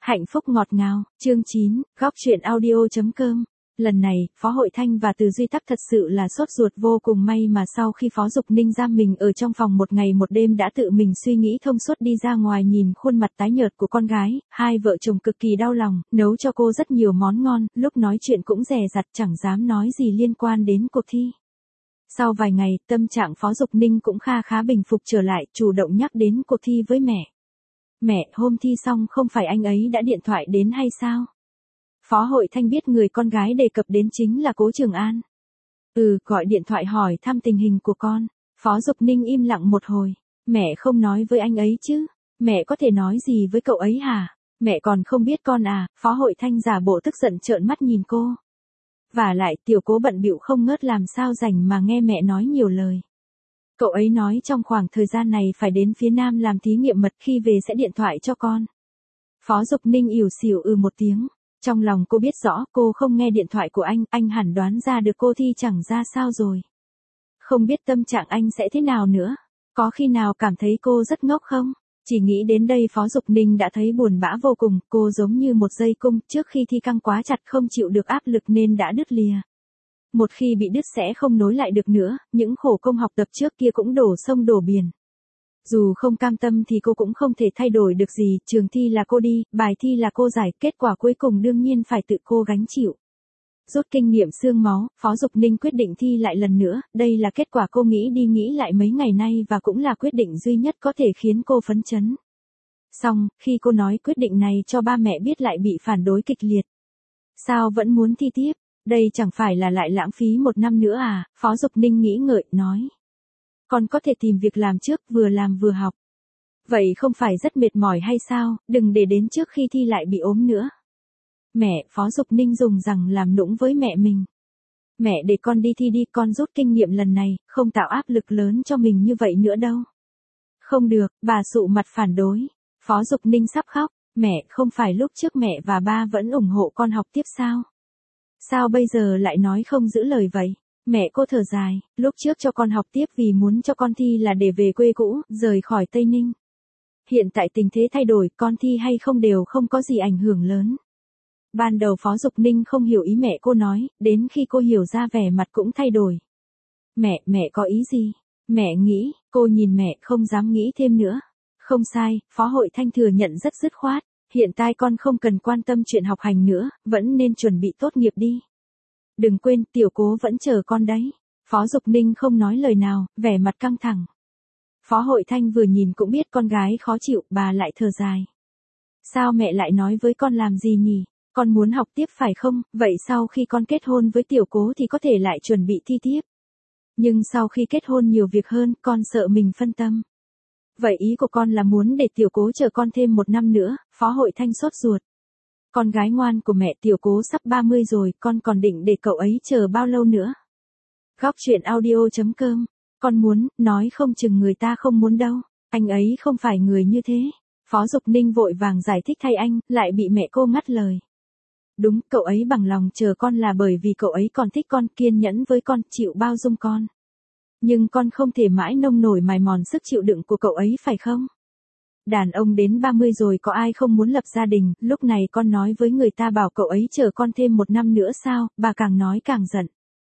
Hạnh phúc ngọt ngào, chương 9, góc truyện audio.com. Lần này, Phó Hội Thanh và Từ Duy Tắc thật sự là sốt ruột vô cùng, may mà sau khi Phó Dục Ninh giam mình ở trong phòng một ngày một đêm đã tự mình suy nghĩ thông suốt đi ra ngoài nhìn khuôn mặt tái nhợt của con gái, hai vợ chồng cực kỳ đau lòng, nấu cho cô rất nhiều món ngon, lúc nói chuyện cũng dè dặt chẳng dám nói gì liên quan đến cuộc thi. Sau vài ngày, tâm trạng Phó Dục Ninh cũng khá bình phục trở lại, chủ động nhắc đến cuộc thi với mẹ. Mẹ, hôm thi xong không phải anh ấy đã điện thoại đến hay sao? Phó Hội Thanh biết người con gái đề cập đến chính là Cố Trường An. Gọi điện thoại hỏi thăm tình hình của con. Phó Dục Ninh im lặng một hồi. Mẹ không nói với anh ấy chứ? Mẹ có thể nói gì với cậu ấy hả? Mẹ còn không biết con à? Phó Hội Thanh giả bộ tức giận trợn mắt nhìn cô. Vả lại tiểu Cố bận bịu không ngớt làm sao rảnh mà nghe mẹ nói nhiều lời. Cậu ấy nói trong khoảng thời gian này phải đến phía Nam làm thí nghiệm mật, khi về sẽ điện thoại cho con. Phó Dục Ninh ỉu xìu một tiếng. Trong lòng cô biết rõ cô không nghe điện thoại của anh hẳn đoán ra được cô thi chẳng ra sao rồi. Không biết tâm trạng anh sẽ thế nào nữa. Có khi nào cảm thấy cô rất ngốc không? Chỉ nghĩ đến đây Phó Dục Ninh đã thấy buồn bã vô cùng, cô giống như một dây cung, trước khi thi căng quá chặt không chịu được áp lực nên đã đứt lìa. Một khi bị đứt sẽ không nối lại được nữa, những khổ công học tập trước kia cũng đổ sông đổ biển. Dù không cam tâm thì cô cũng không thể thay đổi được gì, trường thi là cô đi, bài thi là cô giải, kết quả cuối cùng đương nhiên phải tự cô gánh chịu. Rút kinh nghiệm xương máu, Phó Dục Ninh quyết định thi lại lần nữa, đây là kết quả cô nghĩ đi nghĩ lại mấy ngày nay và cũng là quyết định duy nhất có thể khiến cô phấn chấn. Xong, khi cô nói quyết định này cho ba mẹ biết lại bị phản đối kịch liệt. Sao vẫn muốn thi tiếp? Đây chẳng phải là lại lãng phí một năm nữa à? Phó Dục Ninh nghĩ ngợi, nói. Con có thể tìm việc làm trước, vừa làm vừa học. Vậy không phải rất mệt mỏi hay sao, đừng để đến trước khi thi lại bị ốm nữa. Mẹ, Phó Dục Ninh dùng rằng làm nũng với mẹ mình. Mẹ để con đi thi đi, con rút kinh nghiệm lần này, không tạo áp lực lớn cho mình như vậy nữa đâu. Không được, bà sụ mặt phản đối. Phó Dục Ninh sắp khóc, mẹ, không phải lúc trước mẹ và ba vẫn ủng hộ con học tiếp sao? Sao bây giờ lại nói không giữ lời vậy? Mẹ cô thở dài, lúc trước cho con học tiếp vì muốn cho con thi là để về quê cũ, rời khỏi Tây Ninh. Hiện tại tình thế thay đổi, con thi hay không đều không có gì ảnh hưởng lớn. Ban đầu Phó Dục Ninh không hiểu ý mẹ cô nói, đến khi cô hiểu ra vẻ mặt cũng thay đổi. Mẹ có ý gì? Mẹ nghĩ, cô nhìn mẹ không dám nghĩ thêm nữa. Không sai, Phó Hội Thanh thừa nhận rất dứt khoát. Hiện tại con không cần quan tâm chuyện học hành nữa, vẫn nên chuẩn bị tốt nghiệp đi. Đừng quên, tiểu Cố vẫn chờ con đấy. Phó Dục Ninh không nói lời nào, vẻ mặt căng thẳng. Phó Hội Thanh vừa nhìn cũng biết con gái khó chịu, bà lại thở dài. Sao mẹ lại nói với con làm gì nhỉ? Con muốn học tiếp phải không? Vậy sau khi con kết hôn với tiểu Cố thì có thể lại chuẩn bị thi tiếp. Nhưng sau khi kết hôn nhiều việc hơn, con sợ mình phân tâm. Vậy ý của con là muốn để tiểu Cố chờ con thêm một năm nữa? Phó Hội Thanh sốt ruột. Con gái ngoan của mẹ, tiểu Cố sắp 30 rồi, con còn định để cậu ấy chờ bao lâu nữa? Góc truyện audio.com. Con muốn, nói không chừng người ta không muốn đâu. Anh ấy không phải người như thế. Phó Dục Ninh vội vàng giải thích thay anh, lại bị mẹ cô ngắt lời. Đúng, cậu ấy bằng lòng chờ con là bởi vì cậu ấy còn thích con, kiên nhẫn với con, chịu bao dung con. Nhưng con không thể mãi nông nổi mài mòn sức chịu đựng của cậu ấy phải không? Đàn ông đến 30 rồi có ai không muốn lập gia đình, lúc này con nói với người ta bảo cậu ấy chờ con thêm một năm nữa sao, bà càng nói càng giận.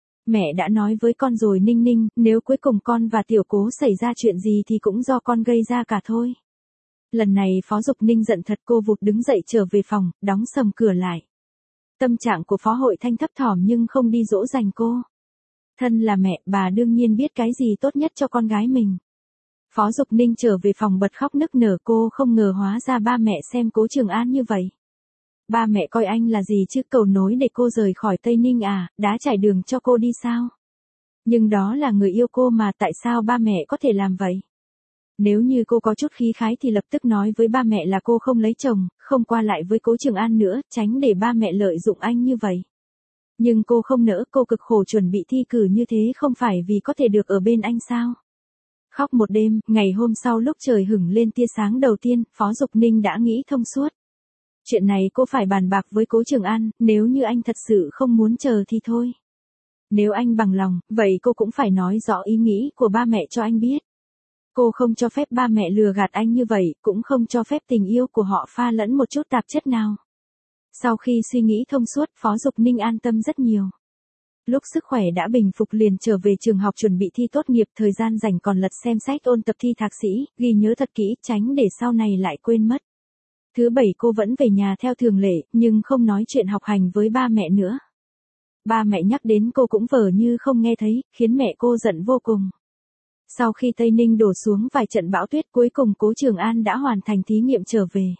Mẹ đã nói với con rồi Ninh Ninh, nếu cuối cùng con và tiểu Cố xảy ra chuyện gì thì cũng do con gây ra cả thôi. Lần này Phó Dục Ninh giận thật, cô vụt đứng dậy trở về phòng, đóng sầm cửa lại. Tâm trạng của Phó Hội Thanh thấp thỏm nhưng không đi dỗ dành cô. Thân là mẹ, bà đương nhiên biết cái gì tốt nhất cho con gái mình. Phó Dục Ninh trở về phòng bật khóc nức nở, cô không ngờ hóa ra ba mẹ xem Cố Trường An như vậy. Ba mẹ coi anh là gì chứ, cầu nối để cô rời khỏi Tây Ninh à, đá trải đường cho cô đi sao? Nhưng đó là người yêu cô mà, tại sao ba mẹ có thể làm vậy? Nếu như cô có chút khí khái thì lập tức nói với ba mẹ là cô không lấy chồng, không qua lại với Cố Trường An nữa, tránh để ba mẹ lợi dụng anh như vậy. Nhưng cô không nỡ, cô cực khổ chuẩn bị thi cử như thế không phải vì có thể được ở bên anh sao? Khóc một đêm, ngày hôm sau lúc trời hửng lên tia sáng đầu tiên, Phó Dục Ninh đã nghĩ thông suốt. Chuyện này cô phải bàn bạc với Cố Trường An, nếu như anh thật sự không muốn chờ thì thôi. Nếu anh bằng lòng, vậy cô cũng phải nói rõ ý nghĩ của ba mẹ cho anh biết. Cô không cho phép ba mẹ lừa gạt anh như vậy, cũng không cho phép tình yêu của họ pha lẫn một chút tạp chất nào. Sau khi suy nghĩ thông suốt, Phó Dục Ninh an tâm rất nhiều. Lúc sức khỏe đã bình phục liền trở về trường học chuẩn bị thi tốt nghiệp, thời gian rảnh còn lật xem sách ôn tập thi thạc sĩ, ghi nhớ thật kỹ, tránh để sau này lại quên mất. Thứ bảy cô vẫn về nhà theo thường lệ, nhưng không nói chuyện học hành với ba mẹ nữa. Ba mẹ nhắc đến cô cũng vờ như không nghe thấy, khiến mẹ cô giận vô cùng. Sau khi Tây Ninh đổ xuống vài trận bão tuyết, cuối cùng Cố Trường An đã hoàn thành thí nghiệm trở về.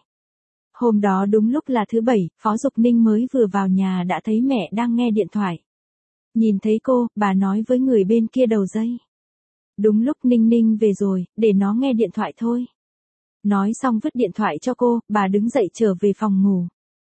Hôm đó đúng lúc là thứ bảy, Phó Dục Ninh mới vừa vào nhà đã thấy mẹ đang nghe điện thoại. Nhìn thấy cô, bà nói với người bên kia đầu dây. Đúng lúc Ninh Ninh về rồi, để nó nghe điện thoại thôi. Nói xong vứt điện thoại cho cô, bà đứng dậy trở về phòng ngủ.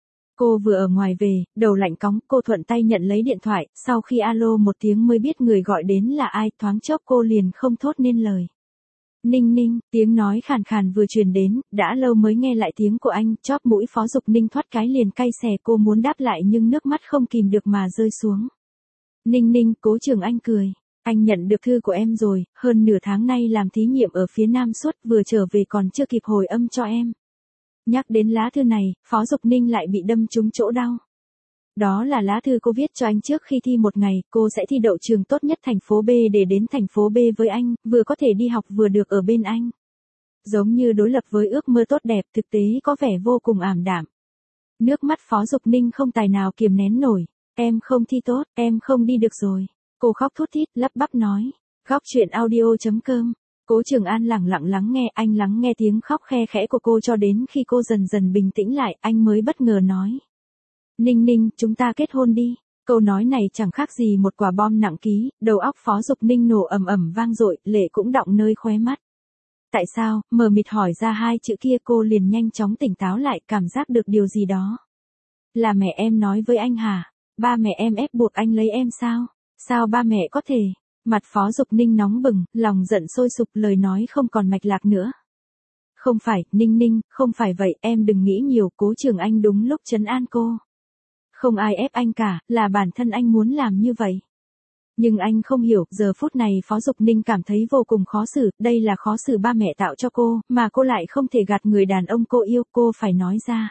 Cô vừa ở ngoài về, đầu lạnh cóng, cô thuận tay nhận lấy điện thoại, sau khi alo một tiếng mới biết người gọi đến là ai, thoáng chốc cô liền không thốt nên lời. Ninh Ninh, tiếng nói khàn khàn vừa truyền đến, đã lâu mới nghe lại tiếng của anh, chóp mũi Phó Dục Ninh thoát cái liền cay xè, cô muốn đáp lại nhưng nước mắt không kìm được mà rơi xuống. Ninh Ninh, Cố Trường Anh cười. Anh nhận được thư của em rồi, hơn nửa tháng nay làm thí nghiệm ở phía Nam suốt, vừa trở về còn chưa kịp hồi âm cho em. Nhắc đến lá thư này, Phó Dục Ninh lại bị đâm trúng chỗ đau. Đó là lá thư cô viết cho anh trước khi thi một ngày, cô sẽ thi đậu trường tốt nhất thành phố B để đến thành phố B với anh, vừa có thể đi học vừa được ở bên anh. Giống như đối lập với ước mơ tốt đẹp, thực tế có vẻ vô cùng ảm đạm. Nước mắt Phó Dục Ninh không tài nào kiềm nén nổi. Em không thi tốt, em không đi được rồi. Cô khóc thút thít, lắp bắp nói. Góc chuyện audio.com. Cố Trường An lẳng lặng lắng nghe, anh lắng nghe tiếng khóc khe khẽ của cô cho đến khi cô dần dần bình tĩnh lại, anh mới bất ngờ nói. Ninh Ninh, chúng ta kết hôn đi. Câu nói này chẳng khác gì một quả bom nặng ký, đầu óc Phó Dục Ninh nổ ầm ầm vang dội, lệ cũng đọng nơi khóe mắt. Tại sao, mờ mịt hỏi ra hai chữ kia, cô liền nhanh chóng tỉnh táo lại, cảm giác được điều gì đó. Là mẹ em nói với anh hả? Ba mẹ em ép buộc anh lấy em sao? Sao ba mẹ có thể? Mặt Phó Dục Ninh nóng bừng, lòng giận sôi sục, lời nói không còn mạch lạc nữa. Không phải, Ninh Ninh, không phải vậy, em đừng nghĩ nhiều, Cố Trường Anh đúng lúc trấn an cô. Không ai ép anh cả, là bản thân anh muốn làm như vậy. Nhưng anh không hiểu, giờ phút này Phó Dục Ninh cảm thấy vô cùng khó xử, đây là khó xử ba mẹ tạo cho cô, mà cô lại không thể gạt người đàn ông cô yêu, cô phải nói ra.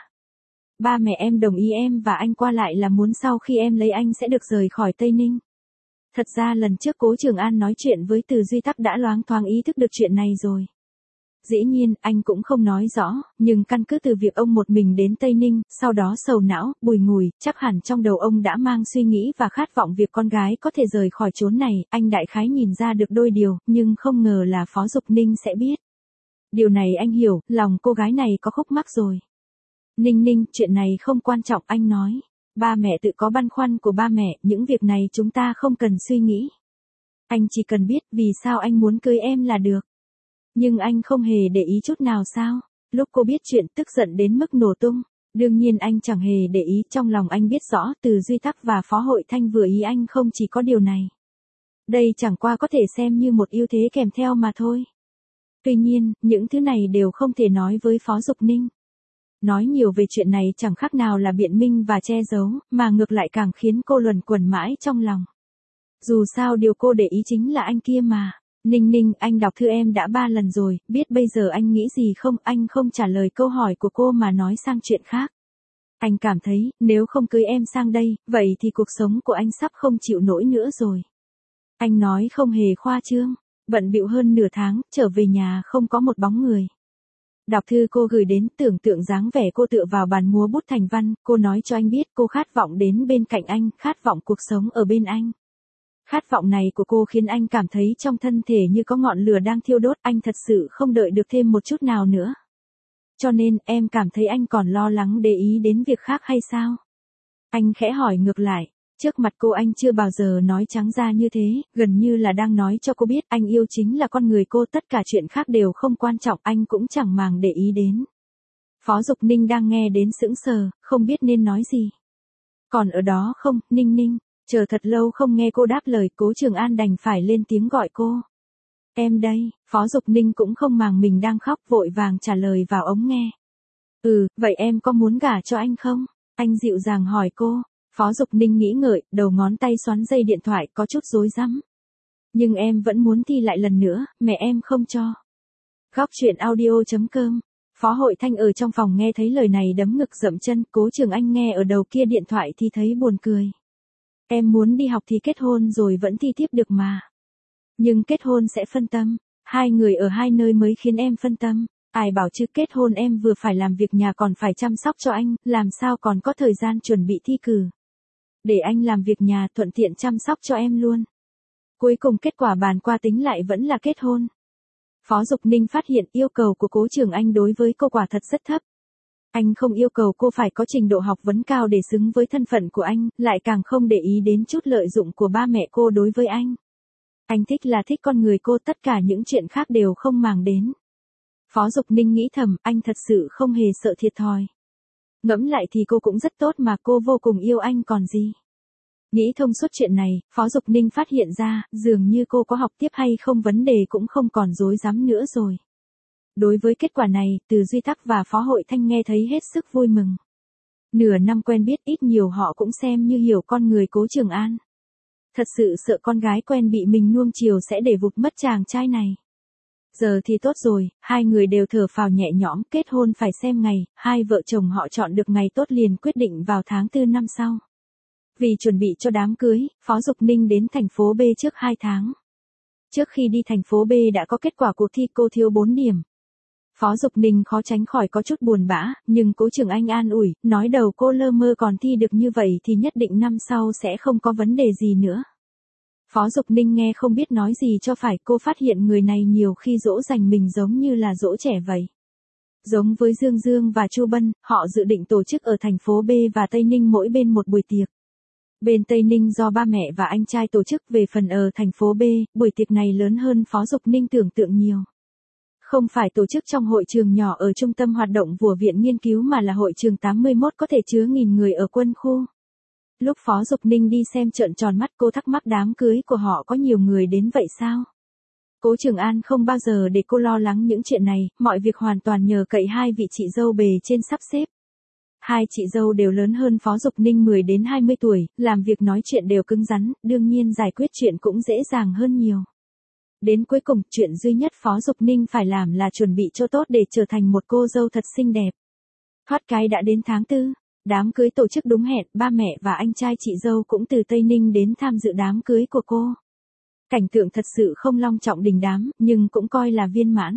Ba mẹ em đồng ý em và anh qua lại là muốn sau khi em lấy anh sẽ được rời khỏi Tây Ninh. Thật ra lần trước Cố Trường An nói chuyện với Từ Duy Tắc đã loáng thoáng ý thức được chuyện này rồi. Dĩ nhiên, anh cũng không nói rõ, nhưng căn cứ từ việc ông một mình đến Tây Ninh, sau đó sầu não, bùi ngùi, chắc hẳn trong đầu ông đã mang suy nghĩ và khát vọng việc con gái có thể rời khỏi chốn này, anh đại khái nhìn ra được đôi điều, nhưng không ngờ là Phó Dục Ninh sẽ biết. Điều này anh hiểu, lòng cô gái này có khúc mắc rồi. Ninh Ninh, chuyện này không quan trọng, anh nói. Ba mẹ tự có băn khoăn của ba mẹ, những việc này chúng ta không cần suy nghĩ. Anh chỉ cần biết vì sao anh muốn cưới em là được. Nhưng anh không hề để ý chút nào sao? Lúc cô biết chuyện tức giận đến mức nổ tung. Đương nhiên anh chẳng hề để ý, trong lòng anh biết rõ Từ Duy Tắc và Phó Hội Thanh vừa ý anh không chỉ có điều này. Đây chẳng qua có thể xem như một ưu thế kèm theo mà thôi. Tuy nhiên, những thứ này đều không thể nói với Phó Dục Ninh. Nói nhiều về chuyện này chẳng khác nào là biện minh và che giấu, mà ngược lại càng khiến cô luẩn quẩn mãi trong lòng. Dù sao điều cô để ý chính là anh kia mà. Ninh Ninh, anh đọc thư em đã 3 lần rồi, biết bây giờ anh nghĩ gì không? Anh không trả lời câu hỏi của cô mà nói sang chuyện khác. Anh cảm thấy, nếu không cưới em sang đây, vậy thì cuộc sống của anh sắp không chịu nổi nữa rồi. Anh nói không hề khoa trương, bận bịu hơn nửa tháng, trở về nhà không có một bóng người. Đọc thư cô gửi đến, tưởng tượng dáng vẻ cô tựa vào bàn múa bút thành văn, cô nói cho anh biết cô khát vọng đến bên cạnh anh, khát vọng cuộc sống ở bên anh. Khát vọng này của cô khiến anh cảm thấy trong thân thể như có ngọn lửa đang thiêu đốt, anh thật sự không đợi được thêm một chút nào nữa. Cho nên, em cảm thấy anh còn lo lắng để ý đến việc khác hay sao? Anh khẽ hỏi ngược lại, trước mặt cô anh chưa bao giờ nói trắng ra như thế, gần như là đang nói cho cô biết anh yêu chính là con người cô, tất cả chuyện khác đều không quan trọng, anh cũng chẳng màng để ý đến. Phó Dục Ninh đang nghe đến sững sờ, không biết nên nói gì. Còn ở đó không, Ninh Ninh, chờ thật lâu không nghe cô đáp lời, Cố Trường An đành phải lên tiếng gọi cô. Em đây, Phó Dục Ninh cũng không màng mình đang khóc, vội vàng trả lời vào ống nghe. Vậy em có muốn gả cho anh không? Anh dịu dàng hỏi cô. Phó Dục Ninh nghĩ ngợi, đầu ngón tay xoắn dây điện thoại, có chút rối rắm. Nhưng em vẫn muốn thi lại lần nữa, mẹ em không cho. Góc chuyện audio.com. Phó Hội Thanh ở trong phòng nghe thấy lời này đấm ngực dậm chân, Cố Trường Anh nghe ở đầu kia điện thoại thì thấy buồn cười. Em muốn đi học thì kết hôn rồi vẫn thi tiếp được mà. Nhưng kết hôn sẽ phân tâm, hai người ở hai nơi mới khiến em phân tâm. Ai bảo chứ kết hôn em vừa phải làm việc nhà còn phải chăm sóc cho anh, làm sao còn có thời gian chuẩn bị thi cử. Để anh làm việc nhà thuận tiện chăm sóc cho em luôn. Cuối cùng kết quả bàn qua tính lại vẫn là kết hôn. Phó Dục Ninh phát hiện yêu cầu của Cố Trường Anh đối với cô quả thật rất thấp. Anh không yêu cầu cô phải có trình độ học vấn cao để xứng với thân phận của anh, lại càng không để ý đến chút lợi dụng của ba mẹ cô đối với anh. Anh thích là thích con người cô, tất cả những chuyện khác đều không màng đến. Phó Dục Ninh nghĩ thầm, anh thật sự không hề sợ thiệt thòi. Ngẫm lại thì cô cũng rất tốt mà, cô vô cùng yêu anh còn gì. Nghĩ thông suốt chuyện này, Phó Dục Ninh phát hiện ra, dường như cô có học tiếp hay không vấn đề cũng không còn rối rắm nữa rồi. Đối với kết quả này, Từ Duy Tắc và Phó Hội Thanh nghe thấy hết sức vui mừng. Nửa năm quen biết ít nhiều họ cũng xem như hiểu con người Cố Trường An. Thật sự sợ con gái quen bị mình nuông chiều sẽ để vụt mất chàng trai này. Giờ thì tốt rồi, hai người đều thở phào nhẹ nhõm, kết hôn phải xem ngày, hai vợ chồng họ chọn được ngày tốt liền quyết định vào tháng 4 năm sau. Vì chuẩn bị cho đám cưới, Phó Dục Ninh đến thành phố B trước 2 tháng. Trước khi đi thành phố B đã có kết quả cuộc thi, cô thiếu 4 điểm. Phó Dục Ninh khó tránh khỏi có chút buồn bã, nhưng Cố Trường Anh an ủi, nói đầu cô lơ mơ còn thi được như vậy thì nhất định năm sau sẽ không có vấn đề gì nữa. Phó Dục Ninh nghe không biết nói gì cho phải, cô phát hiện người này nhiều khi dỗ dành mình giống như là dỗ trẻ vậy. Giống với Dương Dương và Chu Bân, họ dự định tổ chức ở thành phố B và Tây Ninh mỗi bên một buổi tiệc. Bên Tây Ninh do ba mẹ và anh trai tổ chức, về phần ở thành phố B, buổi tiệc này lớn hơn Phó Dục Ninh tưởng tượng nhiều. Không phải tổ chức trong hội trường nhỏ ở trung tâm hoạt động của Viện Nghiên cứu mà là hội trường 81 có thể chứa 1000 người ở quân khu. Lúc Phó Dục Ninh đi xem trợn tròn mắt, cô thắc mắc đám cưới của họ có nhiều người đến vậy sao? Cố Trường An không bao giờ để cô lo lắng những chuyện này, mọi việc hoàn toàn nhờ cậy hai vị chị dâu bề trên sắp xếp. Hai chị dâu đều lớn hơn Phó Dục Ninh 10 đến 20 tuổi, làm việc nói chuyện đều cứng rắn, đương nhiên giải quyết chuyện cũng dễ dàng hơn nhiều. Đến cuối cùng, chuyện duy nhất Phó Dục Ninh phải làm là chuẩn bị cho tốt để trở thành một cô dâu thật xinh đẹp. Thoát cái đã đến tháng 4, đám cưới tổ chức đúng hẹn, ba mẹ và anh trai chị dâu cũng từ Tây Ninh đến tham dự đám cưới của cô. Cảnh tượng thật sự không long trọng đình đám, nhưng cũng coi là viên mãn.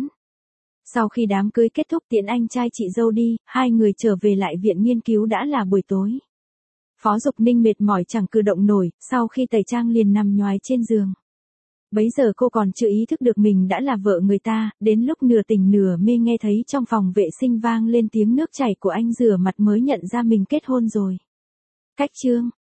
Sau khi đám cưới kết thúc tiễn anh trai chị dâu đi, hai người trở về lại Viện Nghiên cứu đã là buổi tối. Phó Dục Ninh mệt mỏi chẳng cử động nổi, sau khi tẩy trang liền nằm nhoài trên giường. Bấy giờ cô còn chưa ý thức được mình đã là vợ người ta, đến lúc nửa tỉnh nửa mê nghe thấy trong phòng vệ sinh vang lên tiếng nước chảy của anh rửa mặt mới nhận ra mình kết hôn rồi. Cách chương